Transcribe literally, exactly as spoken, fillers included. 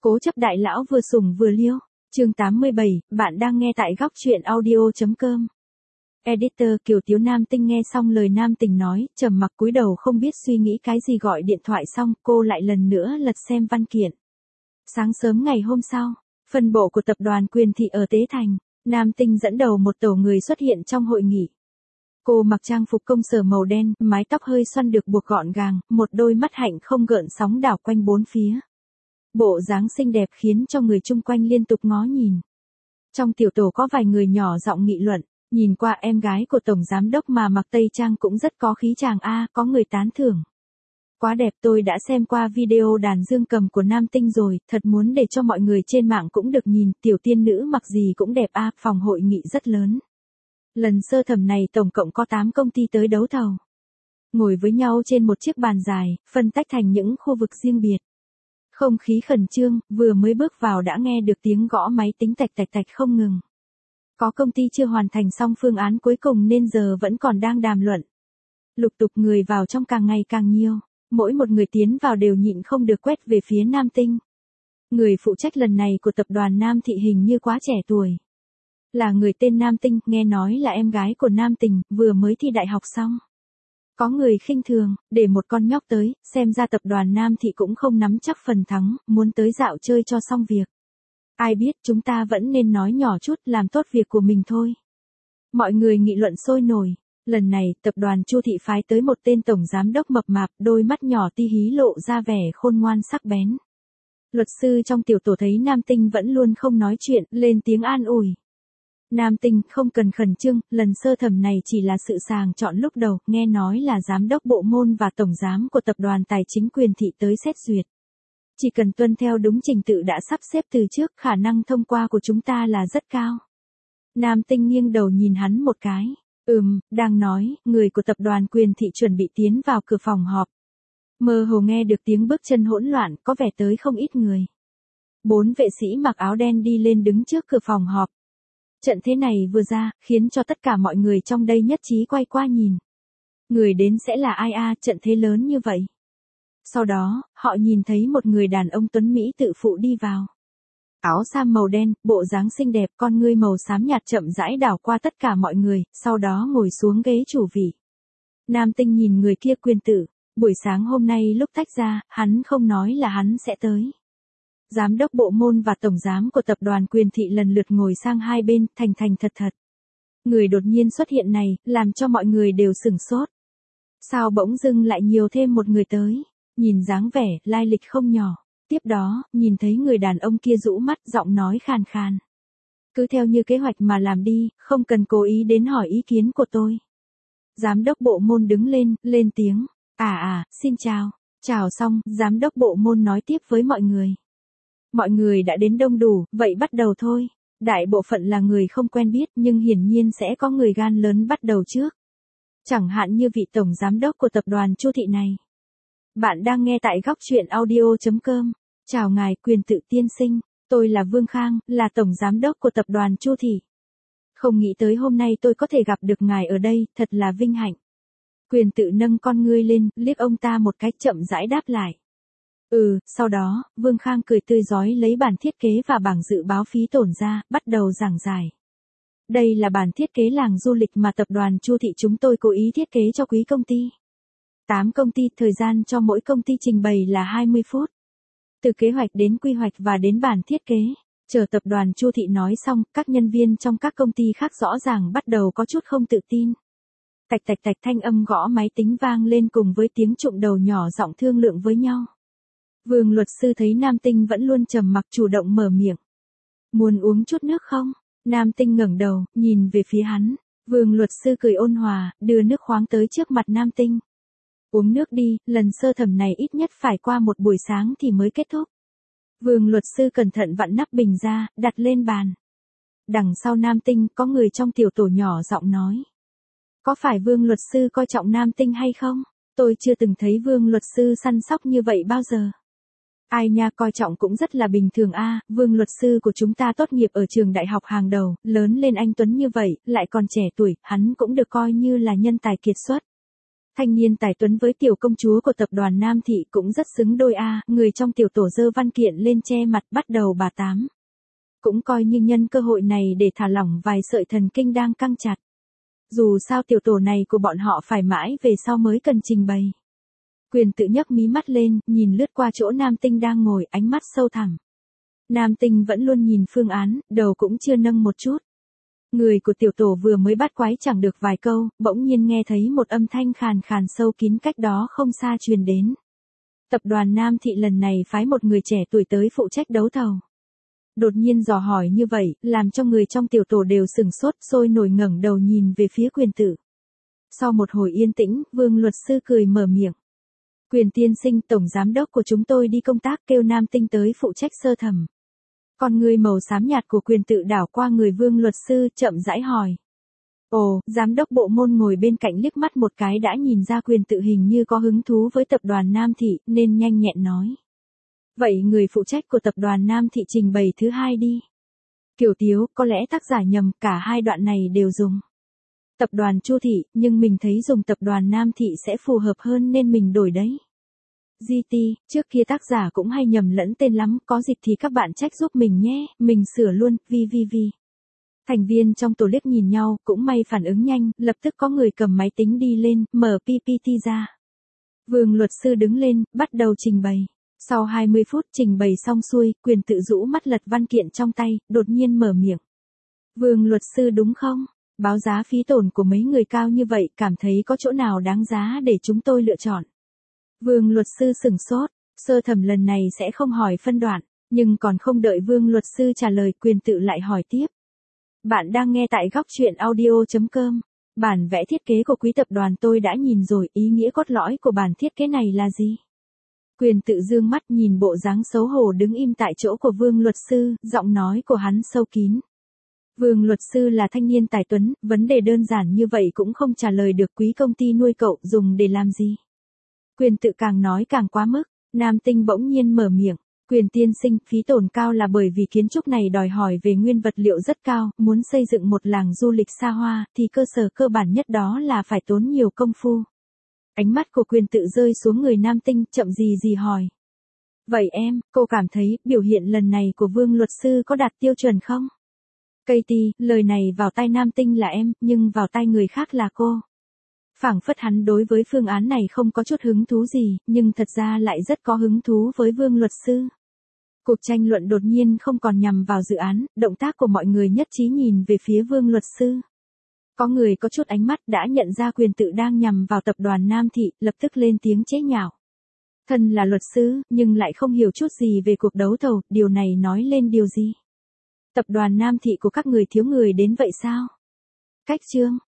Cố chấp đại lão vừa sủng vừa liêu. Chương tám mươi bảy, bạn đang nghe tại góc truyện audio.com. Editor Kiều Tiếu Nam Tinh nghe xong lời nam tình nói, trầm mặc cúi đầu không biết suy nghĩ cái gì, gọi điện thoại xong, cô lại lần nữa lật xem văn kiện. Sáng sớm ngày hôm sau, phân bộ của tập đoàn Quyền Thị ở Tế Thành, Nam Tinh dẫn đầu một tổ người xuất hiện trong hội nghị. Cô mặc trang phục công sở màu đen, mái tóc hơi xoăn được buộc gọn gàng, một đôi mắt hạnh không gợn sóng đảo quanh bốn phía. Bộ dáng xinh đẹp khiến cho người chung quanh liên tục ngó nhìn. Trong tiểu tổ có vài người nhỏ giọng nghị luận, nhìn qua em gái của tổng giám đốc mà mặc tây trang cũng rất có khí chàng a, có người tán thưởng. Quá đẹp, tôi đã xem qua video đàn dương cầm của Nam Tinh rồi, thật muốn để cho mọi người trên mạng cũng được nhìn, tiểu tiên nữ mặc gì cũng đẹp a, phòng hội nghị rất lớn. Lần sơ thẩm này tổng cộng có tám công ty tới đấu thầu. Ngồi với nhau trên một chiếc bàn dài, phân tách thành những khu vực riêng biệt. Không khí khẩn trương, vừa mới bước vào đã nghe được tiếng gõ máy tính tạch tạch tạch không ngừng. Có công ty chưa hoàn thành xong phương án cuối cùng nên giờ vẫn còn đang đàm luận. Lục tục người vào trong càng ngày càng nhiều, mỗi một người tiến vào đều nhịn không được quét về phía Nam Tinh. Người phụ trách lần này của tập đoàn Nam Thị hình như quá trẻ tuổi. Là người tên Nam Tinh, nghe nói là em gái của Nam Tình, vừa mới thi đại học xong. Có người khinh thường, để một con nhóc tới, xem ra tập đoàn Nam Thị cũng không nắm chắc phần thắng, muốn tới dạo chơi cho xong việc. Ai biết, chúng ta vẫn nên nói nhỏ chút, làm tốt việc của mình thôi. Mọi người nghị luận sôi nổi. Lần này, tập đoàn Chu Thị phái tới một tên tổng giám đốc mập mạp, đôi mắt nhỏ ti hí lộ ra vẻ khôn ngoan sắc bén. Luật sư trong tiểu tổ thấy Nam Tinh vẫn luôn không nói chuyện, lên tiếng an ủi. Nam Tinh, không cần khẩn trương, lần sơ thẩm này chỉ là sự sàng chọn lúc đầu, nghe nói là giám đốc bộ môn và tổng giám của tập đoàn Tài chính Quyền Thị tới xét duyệt. Chỉ cần tuân theo đúng trình tự đã sắp xếp từ trước, khả năng thông qua của chúng ta là rất cao. Nam Tinh nghiêng đầu nhìn hắn một cái. Ừm, đang nói, người của tập đoàn Quyền Thị chuẩn bị tiến vào cửa phòng họp. Mơ hồ nghe được tiếng bước chân hỗn loạn, có vẻ tới không ít người. Bốn vệ sĩ mặc áo đen đi lên đứng trước cửa phòng họp. Trận thế này vừa ra, khiến cho tất cả mọi người trong đây nhất trí quay qua nhìn. Người đến sẽ là ai a, trận thế lớn như vậy. Sau đó, họ nhìn thấy một người đàn ông tuấn Mỹ tự phụ đi vào. Áo sam màu đen, bộ dáng xinh đẹp, con ngươi màu xám nhạt chậm rãi đảo qua tất cả mọi người, sau đó ngồi xuống ghế chủ vị. Nam Tinh nhìn người kia Quyền Tử, buổi sáng hôm nay lúc tách ra, hắn không nói là hắn sẽ tới. Giám đốc bộ môn và tổng giám của tập đoàn Quyền Thị lần lượt ngồi sang hai bên, thành thành thật thật. Người đột nhiên xuất hiện này, làm cho mọi người đều sửng sốt. Sao bỗng dưng lại nhiều thêm một người tới, nhìn dáng vẻ, lai lịch không nhỏ. Tiếp đó, nhìn thấy người đàn ông kia rũ mắt, giọng nói khàn khàn. Cứ theo như kế hoạch mà làm đi, không cần cố ý đến hỏi ý kiến của tôi. Giám đốc bộ môn đứng lên, lên tiếng. À à, xin chào. Chào xong, giám đốc bộ môn nói tiếp với mọi người. Mọi người đã đến đông đủ, vậy bắt đầu thôi. Đại bộ phận là người không quen biết nhưng hiển nhiên sẽ có người gan lớn bắt đầu trước. Chẳng hạn như vị tổng giám đốc của tập đoàn Chu Thị này. Bạn đang nghe tại góc truyện audio.com. Chào ngài Quyền Tự tiên sinh, tôi là Vương Khang, là tổng giám đốc của tập đoàn Chu Thị. Không nghĩ tới hôm nay tôi có thể gặp được ngài ở đây, thật là vinh hạnh. Quyền Tự nâng con ngươi lên, liếc ông ta một cái, chậm rãi đáp lại. Ừ, sau đó, Vương Khang cười tươi rói lấy bản thiết kế và bảng dự báo phí tổn ra, bắt đầu giảng giải. Đây là bản thiết kế làng du lịch mà tập đoàn Chu Thị chúng tôi cố ý thiết kế cho quý công ty. tám công ty, thời gian cho mỗi công ty trình bày là hai mươi phút. Từ kế hoạch đến quy hoạch và đến bản thiết kế. Chờ tập đoàn Chu Thị nói xong, các nhân viên trong các công ty khác rõ ràng bắt đầu có chút không tự tin. Tạch tạch tạch, thanh âm gõ máy tính vang lên cùng với tiếng trụng đầu nhỏ giọng thương lượng với nhau. Vương luật sư thấy Nam Tinh vẫn luôn trầm mặc, chủ động mở miệng. Muốn uống chút nước không? Nam Tinh ngẩng đầu, nhìn về phía hắn. Vương luật sư cười ôn hòa, đưa nước khoáng tới trước mặt Nam Tinh. Uống nước đi, lần sơ thẩm này ít nhất phải qua một buổi sáng thì mới kết thúc. Vương luật sư cẩn thận vặn nắp bình ra, đặt lên bàn. Đằng sau Nam Tinh, có người trong tiểu tổ nhỏ giọng nói. Có phải Vương luật sư coi trọng Nam Tinh hay không? Tôi chưa từng thấy Vương luật sư săn sóc như vậy bao giờ. Ai nha, coi trọng cũng rất là bình thường a, Vương luật sư của chúng ta tốt nghiệp ở trường đại học hàng đầu, lớn lên anh tuấn như vậy, lại còn trẻ tuổi, hắn cũng được coi như là nhân tài kiệt xuất. Thanh niên tài tuấn với tiểu công chúa của tập đoàn Nam Thị cũng rất xứng đôi a, người trong tiểu tổ dơ văn kiện lên che mặt bắt đầu bà tám. Cũng coi như nhân cơ hội này để thả lỏng vài sợi thần kinh đang căng chặt. Dù sao tiểu tổ này của bọn họ phải mãi về sau mới cần trình bày. Quyền tự nhấc mí mắt lên, nhìn lướt qua chỗ Nam Tinh đang ngồi, ánh mắt sâu thẳm. Nam Tinh vẫn luôn nhìn phương án, đầu cũng chưa nâng một chút. Người của tiểu tổ vừa mới bắt quái chẳng được vài câu, bỗng nhiên nghe thấy một âm thanh khàn khàn sâu kín cách đó không xa truyền đến. Tập đoàn Nam Thị lần này phái một người trẻ tuổi tới phụ trách đấu thầu. Đột nhiên dò hỏi như vậy, làm cho người trong tiểu tổ đều sừng sốt, sôi nổi ngẩng đầu nhìn về phía Quyền tự. Sau một hồi yên tĩnh, Vương luật sư cười mở miệng. Quyền tiên sinh, tổng giám đốc của chúng tôi đi công tác, kêu Nam Tinh tới phụ trách sơ thẩm. Con người màu xám nhạt của Quyền tự đảo qua người Vương luật sư, chậm rãi hỏi. Ồ, giám đốc bộ môn ngồi bên cạnh liếc mắt một cái đã nhìn ra Quyền tự hình như có hứng thú với tập đoàn Nam Thị, nên nhanh nhẹn nói. Vậy người phụ trách của tập đoàn Nam Thị trình bày thứ hai đi. Kiều Tiếu, có lẽ tác giả nhầm, cả hai đoạn này đều dùng tập đoàn Chu Thị, nhưng mình thấy dùng tập đoàn Nam Thị sẽ phù hợp hơn nên mình đổi đấy. giê tê, trước kia tác giả cũng hay nhầm lẫn tên lắm, có dịch thì các bạn trách giúp mình nhé, mình sửa luôn, vi vi vi. Thành viên trong tổ liếc nhìn nhau, cũng may phản ứng nhanh, lập tức có người cầm máy tính đi lên, mở pê pê tê ra. Vương luật sư đứng lên, bắt đầu trình bày. Sau hai mươi phút trình bày xong xuôi, Quyền tự rũ mắt lật văn kiện trong tay, đột nhiên mở miệng. Vương luật sư đúng không? Báo giá phí tổn của mấy người cao như vậy, cảm thấy có chỗ nào đáng giá để chúng tôi lựa chọn. Vương luật sư sửng sốt, sơ thẩm lần này sẽ không hỏi phân đoạn, nhưng còn không đợi Vương luật sư trả lời, Quyền tự lại hỏi tiếp. Bạn đang nghe tại góc truyện audio chấm com. Bản vẽ thiết kế của quý tập đoàn tôi đã nhìn rồi, ý nghĩa cốt lõi của bản thiết kế này là gì? Quyền tự dương mắt nhìn bộ dáng xấu hổ đứng im tại chỗ của Vương luật sư, giọng nói của hắn sâu kín. Vương luật sư là thanh niên tài tuấn, vấn đề đơn giản như vậy cũng không trả lời được, quý công ty nuôi cậu dùng để làm gì? Quyền tự càng nói càng quá mức, Nam Tinh bỗng nhiên mở miệng. Quyền tiên sinh, phí tổn cao là bởi vì kiến trúc này đòi hỏi về nguyên vật liệu rất cao, muốn xây dựng một làng du lịch xa hoa, thì cơ sở cơ bản nhất đó là phải tốn nhiều công phu. Ánh mắt của Quyền tự rơi xuống người Nam Tinh, chậm gì gì hỏi. Vậy em, cô cảm thấy, biểu hiện lần này của Vương luật sư có đạt tiêu chuẩn không? Katie, lời này vào tai Nam Tinh là em, nhưng vào tai người khác là cô. Phảng phất hắn đối với phương án này không có chút hứng thú gì, nhưng thật ra lại rất có hứng thú với Vương luật sư. Cuộc tranh luận đột nhiên không còn nhằm vào dự án, động tác của mọi người nhất trí nhìn về phía Vương luật sư. Có người có chút ánh mắt đã nhận ra Quyền tự đang nhằm vào tập đoàn Nam Thị, lập tức lên tiếng chế nhạo. Thân là luật sư, nhưng lại không hiểu chút gì về cuộc đấu thầu, điều này nói lên điều gì? Tập đoàn Nam Thị của các người thiếu người đến vậy sao? Cách chương